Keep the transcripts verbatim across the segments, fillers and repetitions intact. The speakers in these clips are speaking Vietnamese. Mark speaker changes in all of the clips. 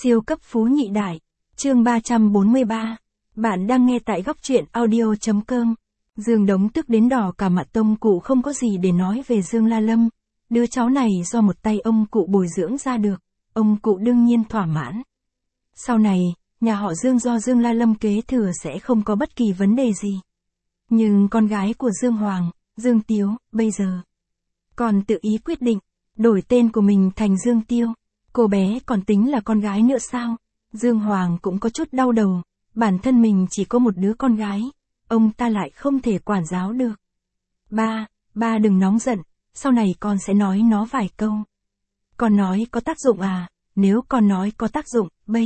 Speaker 1: Siêu cấp phú nhị đại. Chương ba trăm bốn mươi ba. Bạn đang nghe tại góc truyện audio.com. Dương Đống tức đến đỏ cả mặt, ông cụ không có gì để nói về Dương La Lâm. Đứa cháu này do một tay ông cụ bồi dưỡng ra được, ông cụ đương nhiên thỏa mãn. Sau này, nhà họ Dương do Dương La Lâm kế thừa sẽ không có bất kỳ vấn đề gì. Nhưng con gái của Dương Hoàng, Dương Tiếu, bây giờ còn tự ý quyết định đổi tên của mình thành Dương Tiêu. Cô bé còn tính là con gái nữa sao? Dương Hoàng cũng có chút đau đầu, bản thân mình chỉ có một đứa con gái, ông ta lại không thể quản giáo được. Ba, ba đừng nóng giận, sau này con sẽ nói nó vài câu. Con nói có tác dụng à? Nếu con nói có tác dụng, bây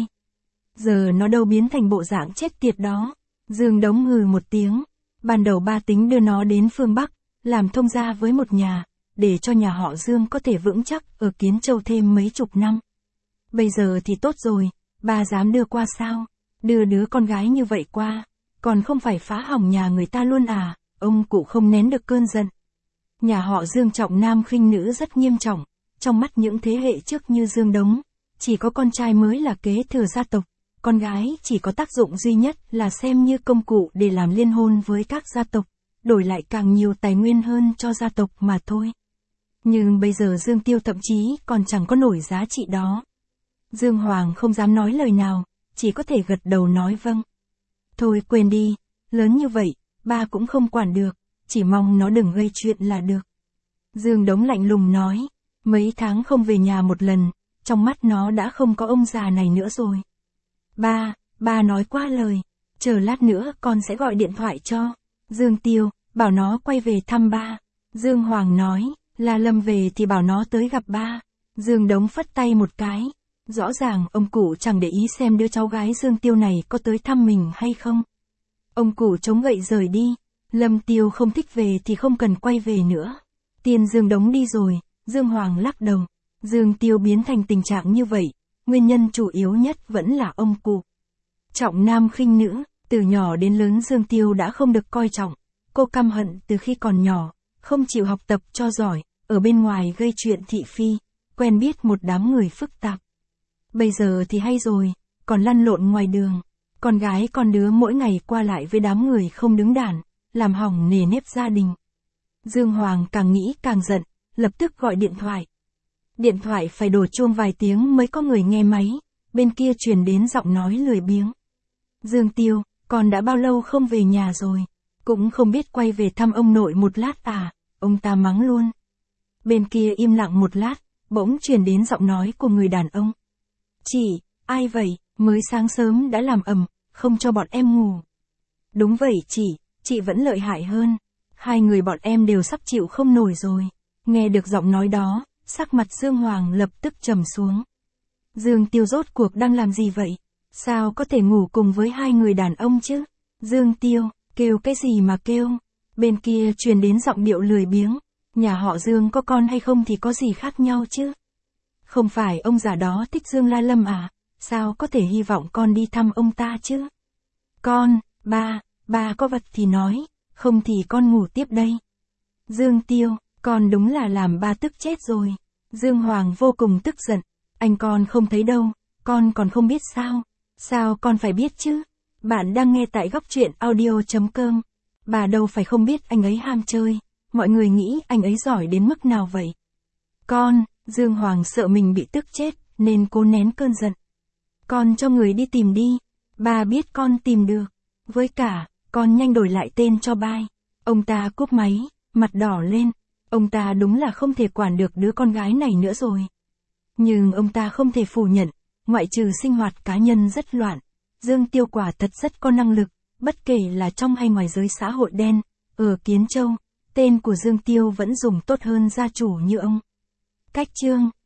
Speaker 1: giờ nó đâu biến thành bộ dạng chết tiệt đó. Dương Đống hừ một tiếng, ban đầu ba tính đưa nó đến phương Bắc, làm thông gia với một nhà, để cho nhà họ Dương có thể vững chắc ở Kiến Châu thêm mấy chục năm. Bây giờ thì tốt rồi, ba dám đưa qua sao? Đưa đứa con gái như vậy qua, còn không phải phá hỏng nhà người ta luôn à? Ông cụ không nén được cơn giận. Nhà họ Dương trọng nam khinh nữ rất nghiêm trọng, trong mắt những thế hệ trước như Dương Đống, chỉ có con trai mới là kế thừa gia tộc, con gái chỉ có tác dụng duy nhất là xem như công cụ để làm liên hôn với các gia tộc, đổi lại càng nhiều tài nguyên hơn cho gia tộc mà thôi. Nhưng bây giờ Dương Tiêu thậm chí còn chẳng có nổi giá trị đó. Dương Hoàng không dám nói lời nào, chỉ có thể gật đầu nói vâng. Thôi quên đi, lớn như vậy, ba cũng không quản được, chỉ mong nó đừng gây chuyện là được. Dương Đống lạnh lùng nói, mấy tháng không về nhà một lần, trong mắt nó đã không có ông già này nữa rồi. Ba, ba nói quá lời, chờ lát nữa con sẽ gọi điện thoại cho Dương Tiêu, bảo nó quay về thăm ba. Dương Hoàng nói, La Lâm về thì bảo nó tới gặp ba. Dương Đống phất tay một cái. Rõ ràng ông cụ chẳng để ý xem đứa cháu gái Dương Tiêu này có tới thăm mình hay không. Ông cụ chống gậy rời đi. Lâm Tiêu không thích về thì không cần quay về nữa. Tiền Dương Đống đi rồi, Dương Hoàng lắc đầu. Dương Tiêu biến thành tình trạng như vậy, nguyên nhân chủ yếu nhất vẫn là ông cụ. Trọng nam khinh nữ, từ nhỏ đến lớn Dương Tiêu đã không được coi trọng. Cô căm hận từ khi còn nhỏ, không chịu học tập cho giỏi, ở bên ngoài gây chuyện thị phi, quen biết một đám người phức tạp. Bây giờ thì hay rồi, còn lăn lộn ngoài đường, con gái con đứa mỗi ngày qua lại với đám người không đứng đắn, làm hỏng nề nếp gia đình. Dương Hoàng càng nghĩ càng giận, lập tức gọi điện thoại. Điện thoại phải đổ chuông vài tiếng mới có người nghe máy, bên kia truyền đến giọng nói lười biếng. Dương Tiêu, con đã bao lâu không về nhà rồi, cũng không biết quay về thăm ông nội một lát à, ông ta mắng luôn. Bên kia im lặng một lát, bỗng truyền đến giọng nói của người đàn ông. Chị, ai vậy, mới sáng sớm đã làm ầm, không cho bọn em ngủ. Đúng vậy chị, chị vẫn lợi hại hơn. Hai người bọn em đều sắp chịu không nổi rồi. Nghe được giọng nói đó, sắc mặt Dương Hoàng lập tức trầm xuống. Dương Tiêu rốt cuộc đang làm gì vậy? Sao có thể ngủ cùng với hai người đàn ông chứ? Dương Tiêu, kêu cái gì mà kêu? Bên kia truyền đến giọng điệu lười biếng. Nhà họ Dương có con hay không thì có gì khác nhau chứ? Không phải ông già đó thích Dương La Lâm à? Sao có thể hy vọng con đi thăm ông ta chứ? Con, ba, ba có vật thì nói, không thì con ngủ tiếp đây. Dương Tiêu, con đúng là làm ba tức chết rồi. Dương Hoàng vô cùng tức giận, anh con không thấy đâu, con còn không biết sao? Sao con phải biết chứ? Bạn đang nghe tại góc truyện audio.com. Bà đâu phải không biết anh ấy ham chơi, mọi người nghĩ anh ấy giỏi đến mức nào vậy? Con, Dương Hoàng sợ mình bị tức chết, nên cố nén cơn giận. Con cho người đi tìm đi, ba biết con tìm được. Với cả, con nhanh đổi lại tên cho bai. Ông ta cúp máy, mặt đỏ lên. Ông ta đúng là không thể quản được đứa con gái này nữa rồi. Nhưng ông ta không thể phủ nhận, ngoại trừ sinh hoạt cá nhân rất loạn, Dương Tiêu quả thật rất có năng lực, bất kể là trong hay ngoài giới xã hội đen. Ở Kiến Châu, tên của Dương Tiêu vẫn dùng tốt hơn gia chủ như ông. Cách chương